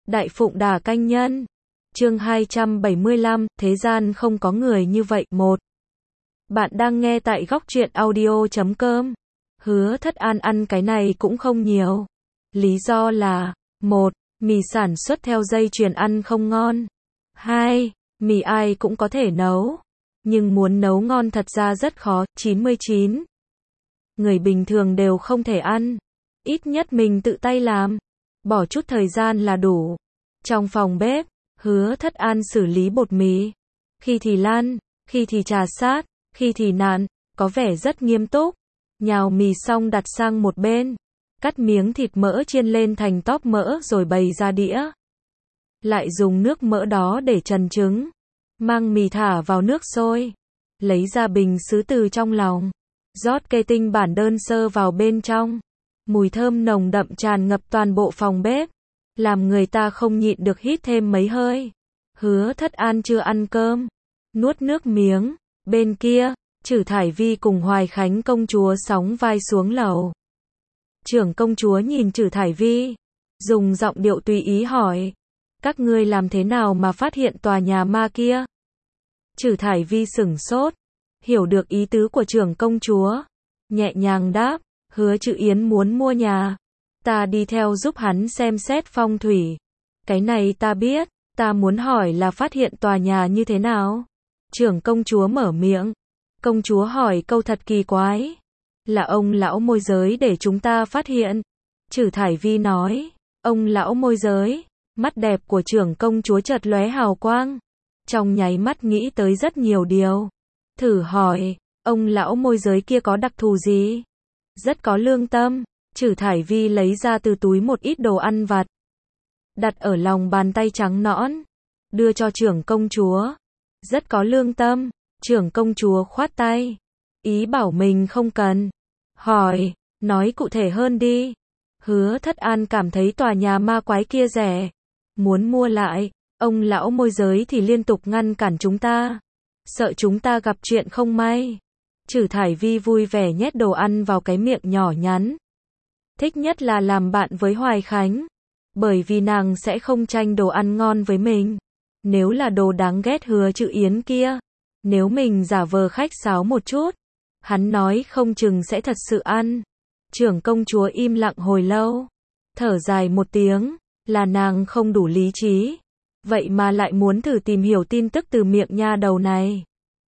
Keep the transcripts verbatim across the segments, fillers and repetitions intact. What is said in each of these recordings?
Đại Phụng Đà Canh Nhân. Chương hai trăm bảy mươi lăm, thế gian không có người như vậy. một. Bạn đang nghe tại góc truyện audio chấm com. Hứa Thất An ăn cái này cũng không nhiều. Lý do là: một. Mì sản xuất theo dây chuyền ăn không ngon. hai. Mì ai cũng có thể nấu, nhưng muốn nấu ngon thật ra rất khó. chín mươi chín. Người bình thường đều không thể ăn. Ít nhất mình tự tay làm, bỏ chút thời gian là đủ. Trong phòng bếp, Hứa Thất An xử lý bột mì. Khi thì lăn, khi thì trà sát, khi thì nặn, có vẻ rất nghiêm túc. Nhào mì xong đặt sang một bên, cắt miếng thịt mỡ chiên lên thành tóp mỡ rồi bày ra đĩa. Lại dùng nước mỡ đó để trần trứng. Mang mì thả vào nước sôi. Lấy ra bình sứ từ trong lòng. Rót cây tinh bản đơn sơ vào bên trong. Mùi thơm nồng đậm tràn ngập toàn bộ phòng bếp, làm người ta không nhịn được hít thêm mấy hơi. Hứa Thất An chưa ăn cơm, nuốt nước miếng. Bên kia, Trử Thải Vi cùng Hoài Khánh công chúa sóng vai xuống lầu. Trưởng công chúa nhìn Trử Thải Vi, dùng giọng điệu tùy ý hỏi: các ngươi làm thế nào mà phát hiện tòa nhà ma kia? Trử Thải Vi sửng sốt, hiểu được ý tứ của trưởng công chúa, nhẹ nhàng đáp: Hứa Trự Yến muốn mua nhà, ta đi theo giúp hắn xem xét phong thủy. Cái này ta biết, ta muốn hỏi là phát hiện tòa nhà như thế nào? Trưởng công chúa mở miệng. Công chúa hỏi câu thật kỳ quái. Là ông lão môi giới để chúng ta phát hiện. Trử Thải Vi nói. Ông lão môi giới. Mắt đẹp của trưởng công chúa chợt lóe hào quang. Trong nháy mắt nghĩ tới rất nhiều điều. Thử hỏi, ông lão môi giới kia có đặc thù gì? Rất có lương tâm. Trử Thải Vi lấy ra từ túi một ít đồ ăn vặt, đặt ở lòng bàn tay trắng nõn, đưa cho trưởng công chúa. Rất có lương tâm. Trưởng công chúa khoát tay, ý bảo mình không cần. Hỏi, nói cụ thể hơn đi. Hứa Thất An cảm thấy tòa nhà ma quái kia rẻ, muốn mua lại. Ông lão môi giới thì liên tục ngăn cản chúng ta, sợ chúng ta gặp chuyện không may. Trử Thải Vi vui vẻ nhét đồ ăn vào cái miệng nhỏ nhắn. Thích nhất là làm bạn với Hoài Khánh, bởi vì nàng sẽ không tranh đồ ăn ngon với mình. Nếu là đồ đáng ghét Hứa Trự Yến kia, nếu mình giả vờ khách sáo một chút, hắn nói không chừng sẽ thật sự ăn. Trưởng công chúa im lặng hồi lâu, thở dài một tiếng, là nàng không đủ lý trí, vậy mà lại muốn thử tìm hiểu tin tức từ miệng nha đầu này.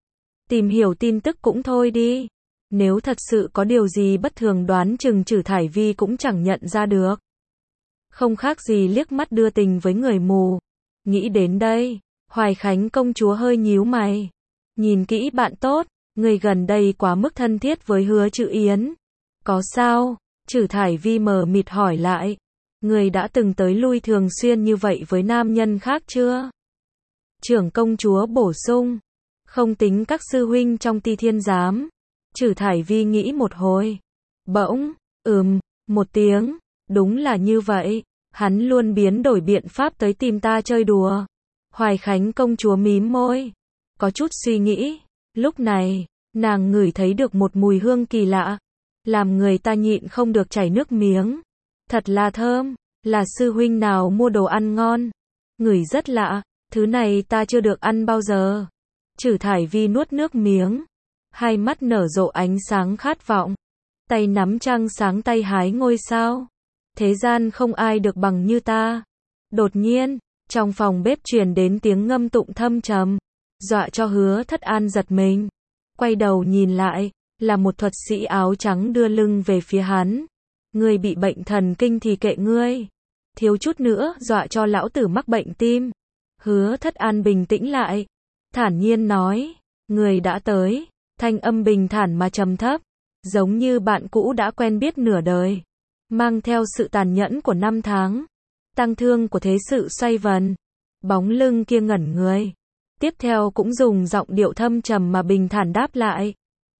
Tìm hiểu tin tức cũng thôi đi, nếu thật sự có điều gì bất thường đoán chừng Trử Thải Vi cũng chẳng nhận ra được. Không khác gì liếc mắt đưa tình với người mù. Nghĩ đến đây, Hoài Khánh công chúa hơi nhíu mày. Nhìn kỹ bạn tốt, người gần đây quá mức thân thiết với Hứa Trự Yến. Có sao? Trử Thải Vi mờ mịt hỏi lại. Người đã từng tới lui thường xuyên như vậy với nam nhân khác chưa? Trưởng công chúa bổ sung. Không tính các sư huynh trong Ti Thiên Giám. Trử Thải Vi nghĩ một hồi. Bỗng, ừm, một tiếng. Đúng là như vậy. Hắn luôn biến đổi biện pháp tới tìm ta chơi đùa. Hoài Khánh công chúa mím môi, có chút suy nghĩ. Lúc này, nàng ngửi thấy được một mùi hương kỳ lạ, làm người ta nhịn không được chảy nước miếng. Thật là thơm, là sư huynh nào mua đồ ăn ngon? Ngửi rất lạ, thứ này ta chưa được ăn bao giờ. Trử Thải Vi nuốt nước miếng, hai mắt nở rộ ánh sáng khát vọng. Tay nắm trăng sáng tay hái ngôi sao. Thế gian không ai được bằng như ta. Đột nhiên, trong phòng bếp truyền đến tiếng ngâm tụng thâm trầm, dọa cho Hứa Thất An giật mình. Quay đầu nhìn lại, là một thuật sĩ áo trắng đưa lưng về phía hắn. Ngươi bị bệnh thần kinh thì kệ ngươi, thiếu chút nữa dọa cho lão tử mắc bệnh tim. Hứa Thất An bình tĩnh lại, thản nhiên nói, người đã tới. Thanh âm bình thản mà trầm thấp, giống như bạn cũ đã quen biết nửa đời, mang theo sự tàn nhẫn của năm tháng, tang thương của thế sự xoay vần. Bóng lưng kia ngẩn người, tiếp theo cũng dùng giọng điệu thâm trầm mà bình thản đáp lại.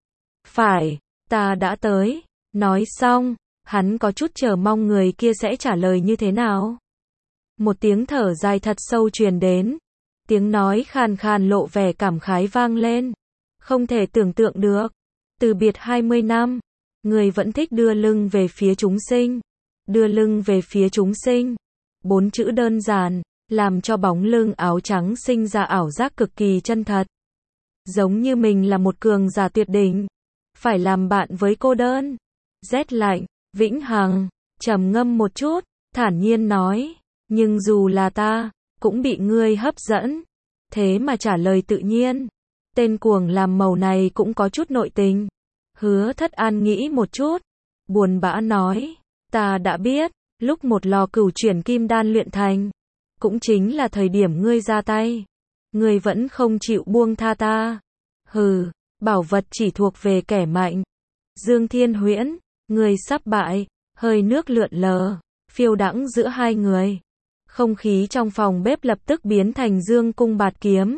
Phải, ta đã tới. Nói xong, hắn có chút chờ mong người kia sẽ trả lời như thế nào. Một tiếng thở dài thật sâu truyền đến, tiếng nói khàn khàn lộ vẻ cảm khái vang lên. Không thể tưởng tượng được, từ biệt hai mươi năm, người vẫn thích đưa lưng về phía chúng sinh. Đưa lưng về phía chúng sinh. bốn chữ đơn giản, làm cho bóng lưng áo trắng sinh ra ảo giác cực kỳ chân thật. Giống như mình là một cường giả tuyệt đỉnh, phải làm bạn với cô đơn. Rét lạnh, vĩnh hằng, trầm ngâm một chút, thản nhiên nói, nhưng dù là ta, cũng bị ngươi hấp dẫn. Thế mà trả lời tự nhiên. Tên cuồng làm màu này cũng có chút nội tình. Hứa Thất An nghĩ một chút, buồn bã nói, ta đã biết, lúc một lò cửu chuyển kim đan luyện thành, cũng chính là thời điểm ngươi ra tay. Ngươi vẫn không chịu buông tha ta. Hừ, bảo vật chỉ thuộc về kẻ mạnh. Dương Thiên Huyễn, ngươi sắp bại. Hơi nước lượn lờ, phiêu đãng giữa hai người. Không khí trong phòng bếp lập tức biến thành dương cung bạt kiếm.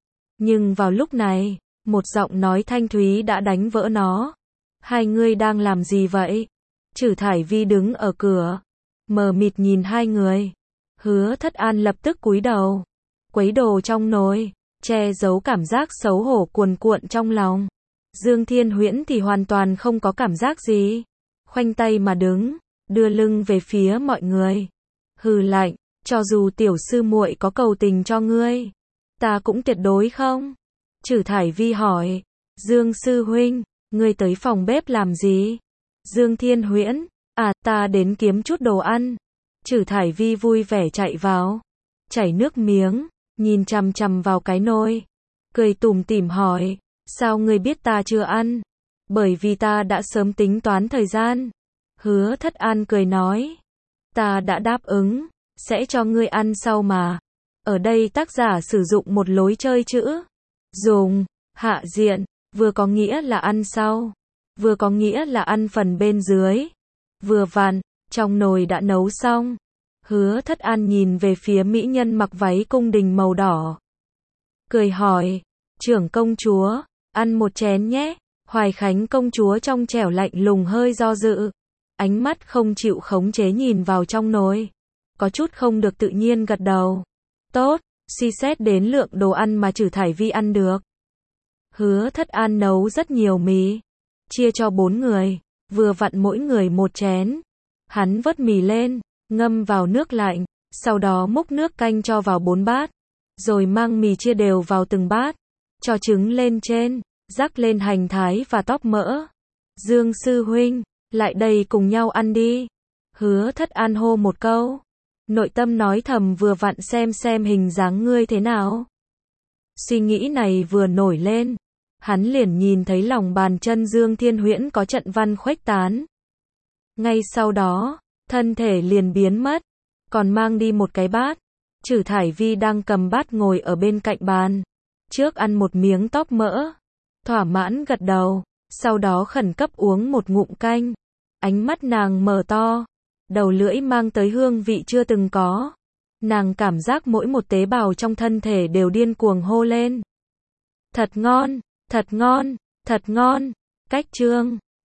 Nhưng vào lúc này, một giọng nói thanh thúy đã đánh vỡ nó. Hai ngươi đang làm gì vậy? Trử Thải Vi đứng ở cửa, mờ mịt nhìn hai người. Hứa Thất An lập tức cúi đầu, quấy đồ trong nồi, che giấu cảm giác xấu hổ cuồn cuộn trong lòng. Dương Thiên Huyễn thì hoàn toàn không có cảm giác gì. Khoanh tay mà đứng, đưa lưng về phía mọi người. Hừ lạnh, cho dù tiểu sư muội có cầu tình cho ngươi, ta cũng tuyệt đối không. Trử Thải Vi hỏi, Dương sư huynh, ngươi tới phòng bếp làm gì? Dương Thiên Huyễn, à, ta đến kiếm chút đồ ăn. Trử Thải Vi vui vẻ chạy vào, chảy nước miếng, nhìn chằm chằm vào cái nồi, cười tủm tỉm hỏi, sao ngươi biết ta chưa ăn? Bởi vì ta đã sớm tính toán thời gian. Hứa Thất An cười nói, ta đã đáp ứng, sẽ cho ngươi ăn sau mà. Ở đây tác giả sử dụng một lối chơi chữ dùng, hạ diện, vừa có nghĩa là ăn sau, vừa có nghĩa là ăn phần bên dưới. Vừa vặn, trong nồi đã nấu xong. Hứa Thất An nhìn về phía mỹ nhân mặc váy cung đình màu đỏ, cười hỏi, trưởng công chúa, ăn một chén nhé. Hoài Khánh công chúa trong trẻo lạnh lùng hơi do dự, ánh mắt không chịu khống chế nhìn vào trong nồi, có chút không được tự nhiên gật đầu. Tốt, suy xét đến lượng đồ ăn mà Trử Thải Vi ăn được. Hứa Thất An nấu rất nhiều mì, chia cho bốn người, vừa vặn mỗi người một chén. Hắn vớt mì lên, ngâm vào nước lạnh, sau đó múc nước canh cho vào bốn bát, rồi mang mì chia đều vào từng bát, cho trứng lên trên, rắc lên hành thái và tóp mỡ. Dương sư huynh, lại đây cùng nhau ăn đi. Hứa Thất An hô một câu, nội tâm nói thầm vừa vặn xem xem hình dáng ngươi thế nào. Suy nghĩ này vừa nổi lên, hắn liền nhìn thấy lòng bàn chân Dương Thiên Huyễn có trận văn khuếch tán. Ngay sau đó, thân thể liền biến mất, còn mang đi một cái bát. Trử Thải Vi đang cầm bát ngồi ở bên cạnh bàn, trước ăn một miếng tóp mỡ, thỏa mãn gật đầu, sau đó khẩn cấp uống một ngụm canh. Ánh mắt nàng mở to, đầu lưỡi mang tới hương vị chưa từng có. Nàng cảm giác mỗi một tế bào trong thân thể đều điên cuồng hô lên. Thật ngon, thật ngon, thật ngon. Cách chương